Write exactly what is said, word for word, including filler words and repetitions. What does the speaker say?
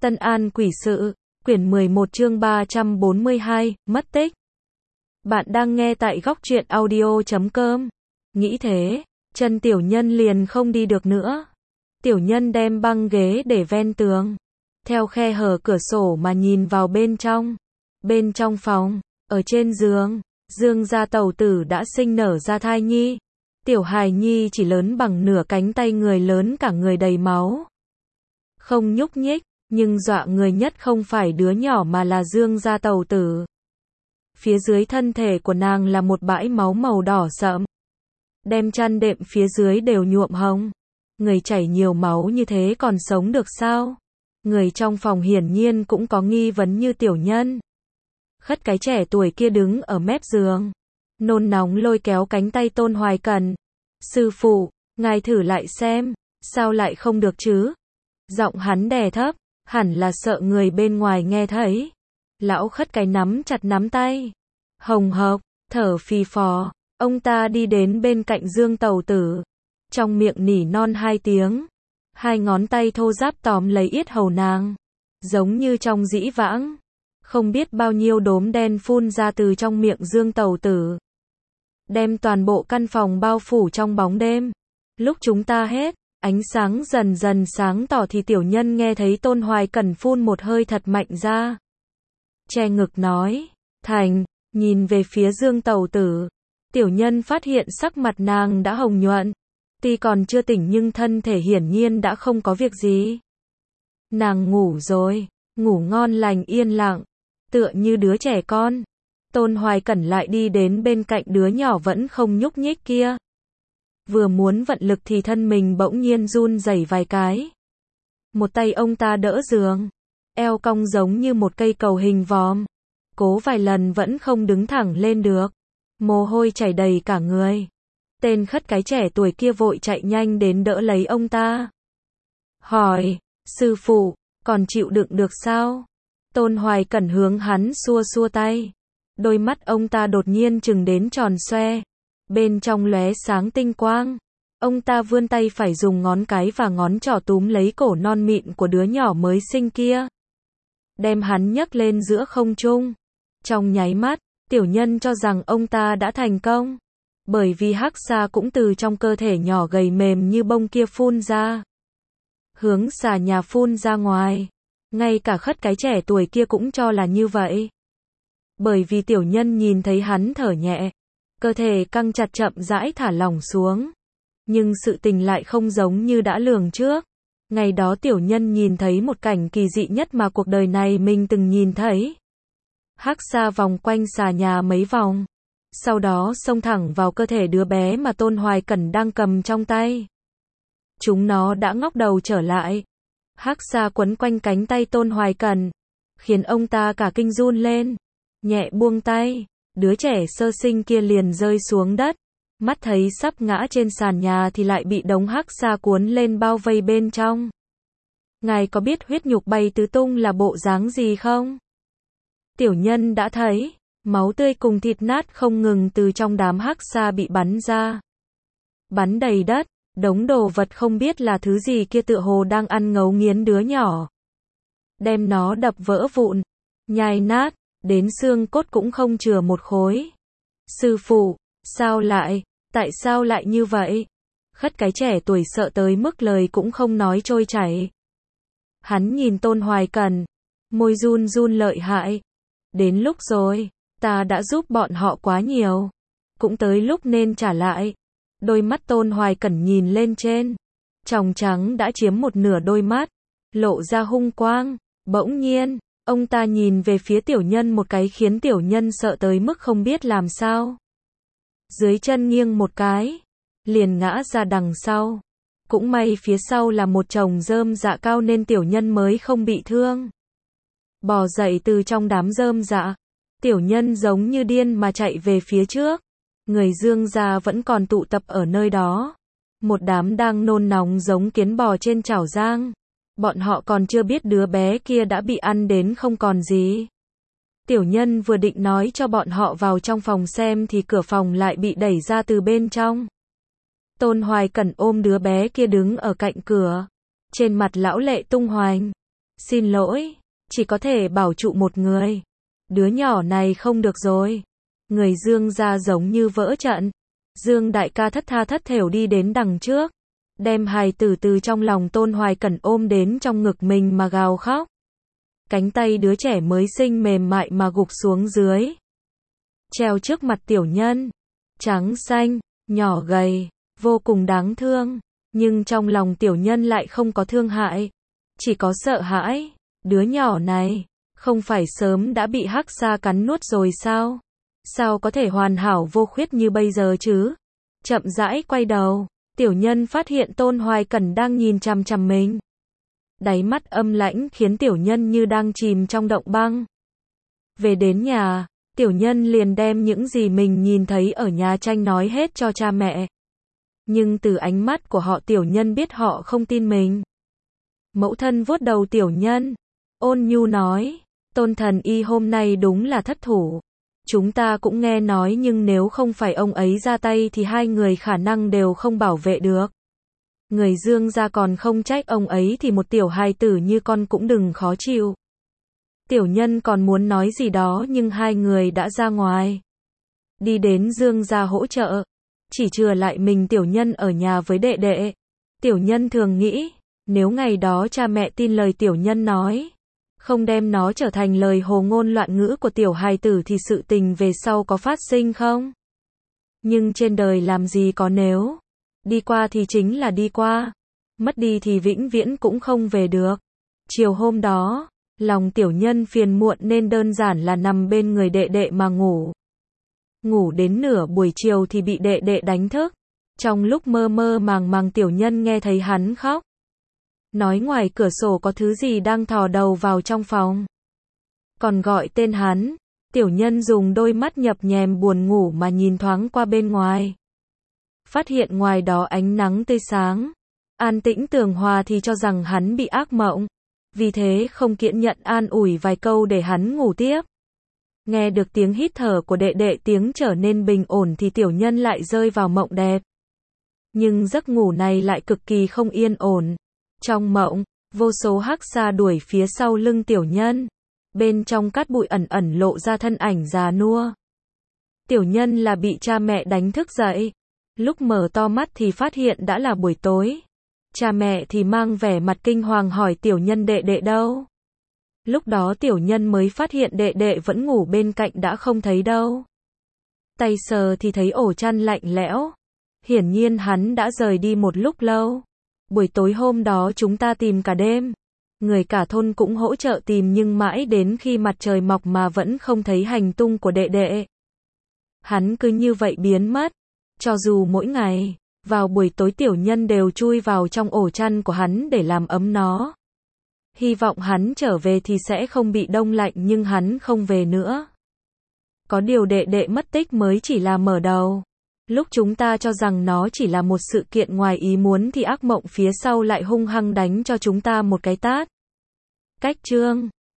Tân An quỷ sự, quyển mười một chương ba trăm bốn mươi hai, mất tích. Bạn đang nghe tại góc truyện audio chấm com. Nghĩ thế, chân tiểu nhân liền không đi được nữa. Tiểu nhân đem băng ghế để ven tường, theo khe hở cửa sổ mà nhìn vào bên trong. Bên trong phòng, ở trên giường, Dương gia tẩu tử đã sinh nở ra thai nhi. Tiểu hài nhi chỉ lớn bằng nửa cánh tay người, lớn cả người đầy máu, không nhúc nhích, nhưng dọa người nhất không phải đứa nhỏ mà là Dương gia tẩu tử. Phía dưới thân thể của nàng là một bãi máu màu đỏ sậm, đem chăn đệm phía dưới đều nhuộm hồng. Người chảy nhiều máu như thế còn sống được sao? Người trong phòng hiển nhiên cũng có nghi vấn như tiểu nhân. Khất cái trẻ tuổi kia đứng ở mép giường, nôn nóng lôi kéo cánh tay Tôn Hoài Cẩn. Sư phụ, ngài thử lại xem, sao lại không được chứ? Giọng hắn đè thấp, hẳn là sợ người bên ngoài nghe thấy. Lão khất cái nắm chặt nắm tay, hồng hộc, thở phì phò. Ông ta đi đến bên cạnh Dương tẩu tử, trong miệng nỉ non hai tiếng, hai ngón tay thô ráp tóm lấy yết hầu nàng, giống như trong dĩ vãng. Không biết bao nhiêu đốm đen phun ra từ trong miệng Dương tẩu tử, đem toàn bộ căn phòng bao phủ trong bóng đêm. Lúc chúng ta hết ánh sáng dần dần sáng tỏ thì tiểu nhân nghe thấy Tôn Hoài Cẩn phun một hơi thật mạnh ra, che ngực nói, thành. Nhìn về phía Dương tẩu tử, tiểu nhân phát hiện sắc mặt nàng đã hồng nhuận, tuy còn chưa tỉnh nhưng thân thể hiển nhiên đã không có việc gì. Nàng ngủ rồi, ngủ ngon lành yên lặng, tựa như đứa trẻ con. Tôn Hoài Cẩn lại đi đến bên cạnh đứa nhỏ vẫn không nhúc nhích kia. Vừa muốn vận lực thì thân mình bỗng nhiên run rẩy vài cái. Một tay ông ta đỡ giường, eo cong giống như một cây cầu hình vòm, cố vài lần vẫn không đứng thẳng lên được, mồ hôi chảy đầy cả người. Tên khất cái trẻ tuổi kia vội chạy nhanh đến đỡ lấy ông ta, hỏi, sư phụ, còn chịu đựng được sao? Tôn Hoài Cẩn hướng hắn xua xua tay, đôi mắt ông ta đột nhiên trừng đến tròn xoe, bên trong lóe sáng tinh quang. Ông ta vươn tay phải dùng ngón cái và ngón trỏ túm lấy cổ non mịn của đứa nhỏ mới sinh kia, đem hắn nhấc lên giữa không trung. Trong nháy mắt, tiểu nhân cho rằng ông ta đã thành công, bởi vì hắc xà cũng từ trong cơ thể nhỏ gầy mềm như bông kia phun ra, hướng xà nhà phun ra ngoài. Ngay cả khất cái trẻ tuổi kia cũng cho là như vậy, bởi vì tiểu nhân nhìn thấy hắn thở nhẹ, cơ thể căng chặt chậm rãi thả lỏng xuống. Nhưng sự tình lại không giống như đã lường trước. Ngày đó tiểu nhân nhìn thấy một cảnh kỳ dị nhất mà cuộc đời này mình từng nhìn thấy. Hắc xà vòng quanh xà nhà mấy vòng, sau đó xông thẳng vào cơ thể đứa bé mà Tôn Hoài Cẩn đang cầm trong tay. Chúng nó đã ngóc đầu trở lại. Hắc xà quấn quanh cánh tay Tôn Hoài Cẩn, khiến ông ta cả kinh run lên, nhẹ buông tay, đứa trẻ sơ sinh kia liền rơi xuống đất. Mắt thấy sắp ngã trên sàn nhà thì lại bị đống hắc xà cuốn lên bao vây bên trong. Ngài có biết huyết nhục bay tứ tung là bộ dáng gì không? Tiểu nhân đã thấy, máu tươi cùng thịt nát không ngừng từ trong đám hắc xà bị bắn ra. Bắn đầy đất, đống đồ vật không biết là thứ gì kia tựa hồ đang ăn ngấu nghiến đứa nhỏ. Đem nó đập vỡ vụn, nhai nát, đến xương cốt cũng không chừa một khối. Sư phụ, sao lại, tại sao lại như vậy? Khất cái trẻ tuổi sợ tới mức lời cũng không nói trôi chảy. Hắn nhìn Tôn Hoài Cẩn, môi run run lợi hại. Đến lúc rồi, ta đã giúp bọn họ quá nhiều, cũng tới lúc nên trả lại. Đôi mắt Tôn Hoài Cẩn nhìn lên trên, tròng trắng đã chiếm một nửa đôi mắt, lộ ra hung quang. Bỗng nhiên, ông ta nhìn về phía tiểu nhân một cái khiến tiểu nhân sợ tới mức không biết làm sao. Dưới chân nghiêng một cái, liền ngã ra đằng sau. Cũng may phía sau là một chồng rơm dạ cao nên tiểu nhân mới không bị thương. Bò dậy từ trong đám rơm dạ, tiểu nhân giống như điên mà chạy về phía trước. Người Dương gia vẫn còn tụ tập ở nơi đó, một đám đang nôn nóng giống kiến bò trên chảo rang. Bọn họ còn chưa biết đứa bé kia đã bị ăn đến không còn gì. Tiểu nhân vừa định nói cho bọn họ vào trong phòng xem thì cửa phòng lại bị đẩy ra từ bên trong. Tôn Hoài Cẩn ôm đứa bé kia đứng ở cạnh cửa, trên mặt lão lệ tung hoành. Xin lỗi, chỉ có thể bảo trụ một người. Đứa nhỏ này không được rồi. Người Dương gia giống như vỡ trận. Dương đại ca thất tha thất thểu đi đến đằng trước, đem hài tử từ trong lòng Tôn Hoài Cẩn ôm đến trong ngực mình mà gào khóc. Cánh tay đứa trẻ mới sinh mềm mại mà gục xuống dưới, treo trước mặt tiểu nhân, trắng xanh, nhỏ gầy, vô cùng đáng thương, nhưng trong lòng tiểu nhân lại không có thương hại, chỉ có sợ hãi. Đứa nhỏ này, không phải sớm đã bị hắc xa cắn nuốt rồi sao? Sao có thể hoàn hảo vô khuyết như bây giờ chứ? Chậm rãi quay đầu, tiểu nhân phát hiện Tôn Hoài Cẩn đang nhìn chằm chằm mình. Đáy mắt âm lãnh khiến tiểu nhân như đang chìm trong động băng. Về đến nhà, tiểu nhân liền đem những gì mình nhìn thấy ở nhà tranh nói hết cho cha mẹ. Nhưng từ ánh mắt của họ tiểu nhân biết họ không tin mình. Mẫu thân vuốt đầu tiểu nhân, ôn nhu nói, Tôn thần y hôm nay đúng là thất thủ. Chúng ta cũng nghe nói nhưng nếu không phải ông ấy ra tay thì hai người khả năng đều không bảo vệ được. Người Dương gia còn không trách ông ấy thì một tiểu hài tử như con cũng đừng khó chịu. Tiểu nhân còn muốn nói gì đó nhưng hai người đã ra ngoài. Đi đến Dương gia hỗ trợ. Chỉ chừa lại mình tiểu nhân ở nhà với đệ đệ. Tiểu nhân thường nghĩ, nếu ngày đó cha mẹ tin lời tiểu nhân nói, không đem nó trở thành lời hồ ngôn loạn ngữ của tiểu hài tử thì sự tình về sau có phát sinh không? Nhưng trên đời làm gì có nếu. Đi qua thì chính là đi qua. Mất đi thì vĩnh viễn cũng không về được. Chiều hôm đó, lòng tiểu nhân phiền muộn nên đơn giản là nằm bên người đệ đệ mà ngủ. Ngủ đến nửa buổi chiều thì bị đệ đệ đánh thức. Trong lúc mơ mơ màng màng tiểu nhân nghe thấy hắn khóc. Nói ngoài cửa sổ có thứ gì đang thò đầu vào trong phòng. Còn gọi tên hắn, tiểu nhân dùng đôi mắt nhập nhèm buồn ngủ mà nhìn thoáng qua bên ngoài. Phát hiện ngoài đó ánh nắng tươi sáng, an tĩnh tường hòa thì cho rằng hắn bị ác mộng. Vì thế không kiên nhẫn an ủi vài câu để hắn ngủ tiếp. Nghe được tiếng hít thở của đệ đệ tiếng trở nên bình ổn thì tiểu nhân lại rơi vào mộng đẹp. Nhưng giấc ngủ này lại cực kỳ không yên ổn. Trong mộng, vô số hắc xa đuổi phía sau lưng tiểu nhân. Bên trong cát bụi ẩn ẩn lộ ra thân ảnh già nua. Tiểu nhân là bị cha mẹ đánh thức dậy. Lúc mở to mắt thì phát hiện đã là buổi tối. Cha mẹ thì mang vẻ mặt kinh hoàng hỏi tiểu nhân đệ đệ đâu. Lúc đó tiểu nhân mới phát hiện đệ đệ vẫn ngủ bên cạnh đã không thấy đâu. Tay sờ thì thấy ổ chăn lạnh lẽo. Hiển nhiên hắn đã rời đi một lúc lâu. Buổi tối hôm đó chúng ta tìm cả đêm. Người cả thôn cũng hỗ trợ tìm nhưng mãi đến khi mặt trời mọc mà vẫn không thấy hành tung của đệ đệ. Hắn cứ như vậy biến mất. Cho dù mỗi ngày, vào buổi tối tiểu nhân đều chui vào trong ổ chăn của hắn để làm ấm nó. Hy vọng hắn trở về thì sẽ không bị đông lạnh nhưng hắn không về nữa. Có điều đệ đệ mất tích mới chỉ là mở đầu. Lúc chúng ta cho rằng nó chỉ là một sự kiện ngoài ý muốn thì ác mộng phía sau lại hung hăng đánh cho chúng ta một cái tát. Cách chương